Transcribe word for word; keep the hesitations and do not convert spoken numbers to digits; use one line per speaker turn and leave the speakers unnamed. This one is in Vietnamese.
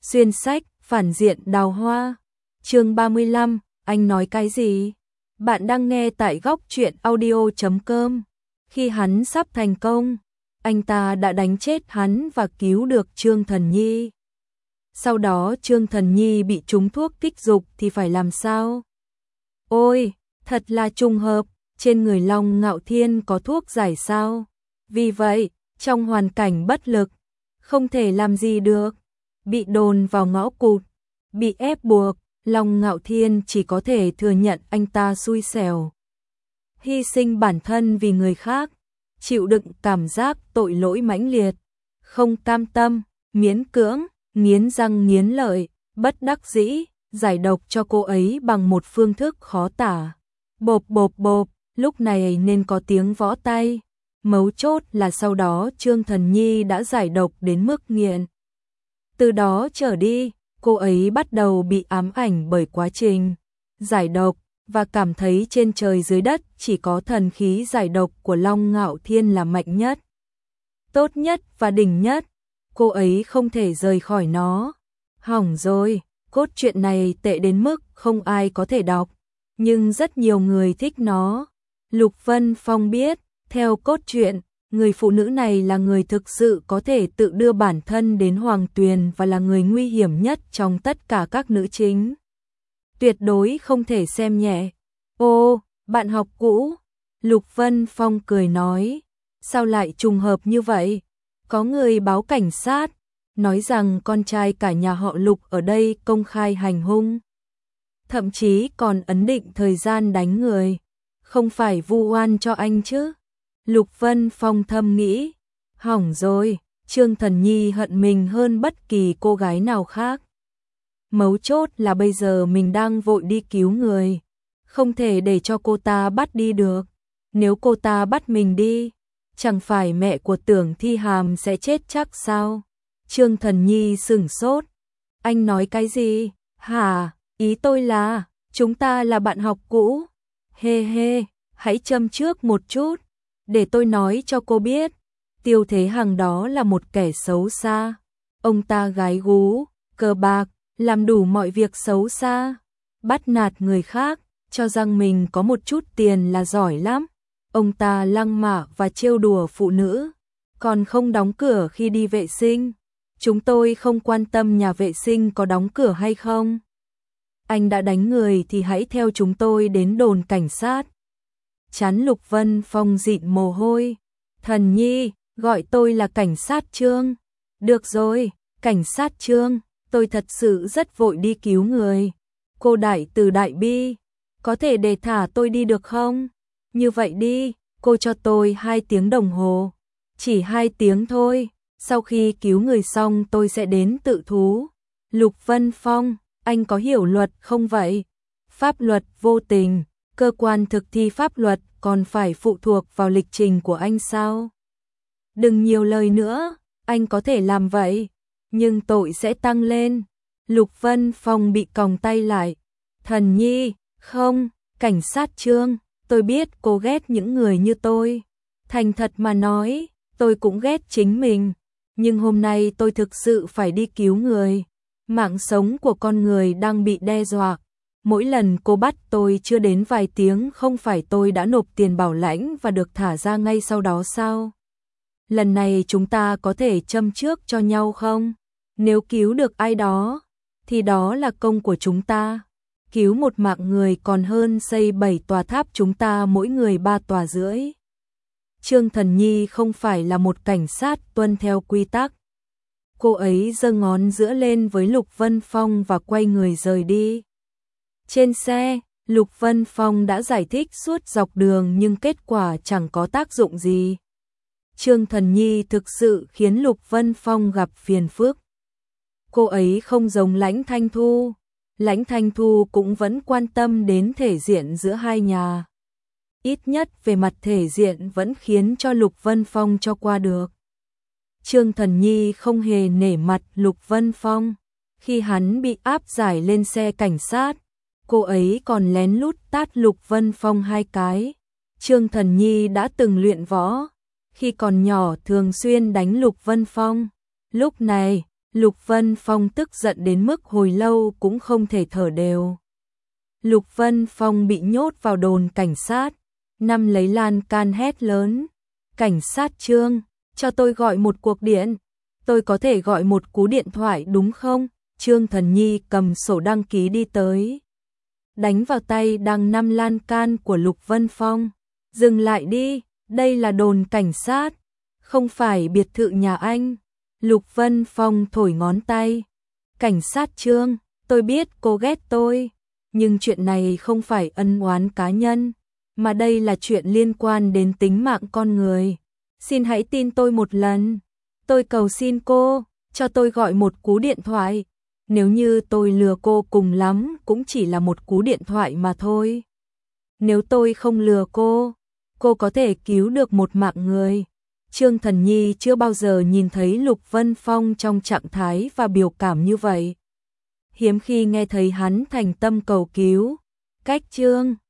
Xuyên sách, phản diện đào hoa. Chương ba mươi lăm, anh nói cái gì? Bạn đang nghe tại góc truyện audio chấm com. Khi hắn sắp thành công, anh ta đã đánh chết hắn và cứu được Trương Thần Nhi. Sau đó Trương Thần Nhi bị trúng thuốc kích dục thì phải làm sao? Ôi, thật là trùng hợp, trên người Long Ngạo Thiên có thuốc giải sao? Vì vậy, trong hoàn cảnh bất lực, không thể làm gì được, bị đồn vào ngõ cụt, bị ép buộc, Long Ngạo Thiên chỉ có thể thừa nhận anh ta xui xẻo. Hy sinh bản thân vì người khác, chịu đựng cảm giác tội lỗi mãnh liệt, không cam tâm, miễn cưỡng, nghiến răng nghiến lợi, bất đắc dĩ, giải độc cho cô ấy bằng một phương thức khó tả. Bộp bộp bộp, lúc này nên có tiếng võ tay. Mấu chốt là sau đó Trương Thần Nhi đã giải độc đến mức nghiện. Từ đó trở đi, cô ấy bắt đầu bị ám ảnh bởi quá trình giải độc và cảm thấy trên trời dưới đất chỉ có thần khí giải độc của Long Ngạo Thiên là mạnh nhất, tốt nhất và đỉnh nhất. Cô ấy không thể rời khỏi nó. Hỏng rồi, cốt truyện này tệ đến mức không ai có thể đọc, nhưng rất nhiều người thích nó. Lục Vân Phong biết, theo cốt truyện, người phụ nữ này là người thực sự có thể tự đưa bản thân đến hoàng tuyền và là người nguy hiểm nhất trong tất cả các nữ chính. Tuyệt đối không thể xem nhẹ. Ô, bạn học cũ. Lục Vân Phong cười nói. Sao lại trùng hợp như vậy? Có người báo cảnh sát, nói rằng con trai cả nhà họ Lục ở đây công khai hành hung. Thậm chí còn ấn định thời gian đánh người. Không phải vu oan cho anh chứ? Lục Vân Phong thầm nghĩ. Hỏng rồi, Trương Thần Nhi hận mình hơn bất kỳ cô gái nào khác. Mấu chốt là bây giờ mình đang vội đi cứu người, không thể để cho cô ta bắt đi được. Nếu cô ta bắt mình đi, chẳng phải mẹ của Tưởng Thi Hàm sẽ chết chắc sao? Trương Thần Nhi sửng sốt. Anh nói cái gì? Hả? Ý tôi là, chúng ta là bạn học cũ. Hê hê, hãy châm trước một chút, để tôi nói cho cô biết. Tiêu Thế Hằng đó là một kẻ xấu xa. Ông ta gái gú, cờ bạc, làm đủ mọi việc xấu xa, bắt nạt người khác, cho rằng mình có một chút tiền là giỏi lắm. Ông ta lăng mạ và trêu đùa phụ nữ, còn không đóng cửa khi đi vệ sinh. Chúng tôi không quan tâm nhà vệ sinh có đóng cửa hay không. Anh đã đánh người thì hãy theo chúng tôi đến đồn cảnh sát. Trán Lục Vân Phong dịn mồ hôi. Thần Nhi, gọi tôi là cảnh sát Trương. Được rồi, cảnh sát Trương, tôi thật sự rất vội đi cứu người. Cô Đại Từ Đại Bi, có thể để thả tôi đi được không? Như vậy đi, cô cho tôi hai tiếng đồng hồ. Chỉ hai tiếng thôi, sau khi cứu người xong tôi sẽ đến tự thú. Lục Vân Phong, anh có hiểu luật không vậy? Pháp luật vô tình, cơ quan thực thi pháp luật còn phải phụ thuộc vào lịch trình của anh sao? Đừng nhiều lời nữa, anh có thể làm vậy, nhưng tội sẽ tăng lên. Lục Vân Phong bị còng tay lại. Thần Nhi, không, cảnh sát Trương, tôi biết cô ghét những người như tôi. Thành thật mà nói, tôi cũng ghét chính mình. Nhưng hôm nay tôi thực sự phải đi cứu người. Mạng sống của con người đang bị đe dọa. Mỗi lần cô bắt tôi chưa đến vài tiếng không phải tôi đã nộp tiền bảo lãnh và được thả ra ngay sau đó sao? Lần này chúng ta có thể châm trước cho nhau không? Nếu cứu được ai đó, thì đó là công của chúng ta. Cứu một mạng người còn hơn xây bảy tòa tháp chúng ta mỗi người ba tòa rưỡi. Trương Thần Nhi không phải là một cảnh sát tuân theo quy tắc. Cô ấy giơ ngón giữa lên với Lục Vân Phong và quay người rời đi. Trên xe, Lục Vân Phong đã giải thích suốt dọc đường nhưng kết quả chẳng có tác dụng gì. Trương Thần Nhi thực sự khiến Lục Vân Phong gặp phiền phức. Cô ấy không giống Lãnh Thanh Thu. Lãnh Thanh Thu cũng vẫn quan tâm đến thể diện giữa hai nhà. Ít nhất về mặt thể diện vẫn khiến cho Lục Vân Phong cho qua được. Trương Thần Nhi không hề nể mặt Lục Vân Phong. Khi hắn bị áp giải lên xe cảnh sát, cô ấy còn lén lút tát Lục Vân Phong hai cái. Trương Thần Nhi đã từng luyện võ, khi còn nhỏ thường xuyên đánh Lục Vân Phong. Lúc này, Lục Vân Phong tức giận đến mức hồi lâu cũng không thể thở đều. Lục Vân Phong bị nhốt vào đồn cảnh sát, nằm lấy lan can hét lớn. Cảnh sát Trương, cho tôi gọi một cuộc điện. Tôi có thể gọi một cú điện thoại đúng không? Trương Thần Nhi cầm sổ đăng ký đi tới, đánh vào tay đang nằm lan can của Lục Vân Phong. Dừng lại đi, đây là đồn cảnh sát, không phải biệt thự nhà anh. Lục Vân Phong thổi ngón tay. Cảnh sát Trương, tôi biết cô ghét tôi, nhưng chuyện này không phải ân oán cá nhân, mà đây là chuyện liên quan đến tính mạng con người. Xin hãy tin tôi một lần. Tôi cầu xin cô, cho tôi gọi một cú điện thoại. Nếu như tôi lừa cô cùng lắm cũng chỉ là một cú điện thoại mà thôi. Nếu tôi không lừa cô, cô có thể cứu được một mạng người. Trương Thần Nhi chưa bao giờ nhìn thấy Lục Vân Phong trong trạng thái và biểu cảm như vậy. Hiếm khi nghe thấy hắn thành tâm cầu cứu. Cách Trương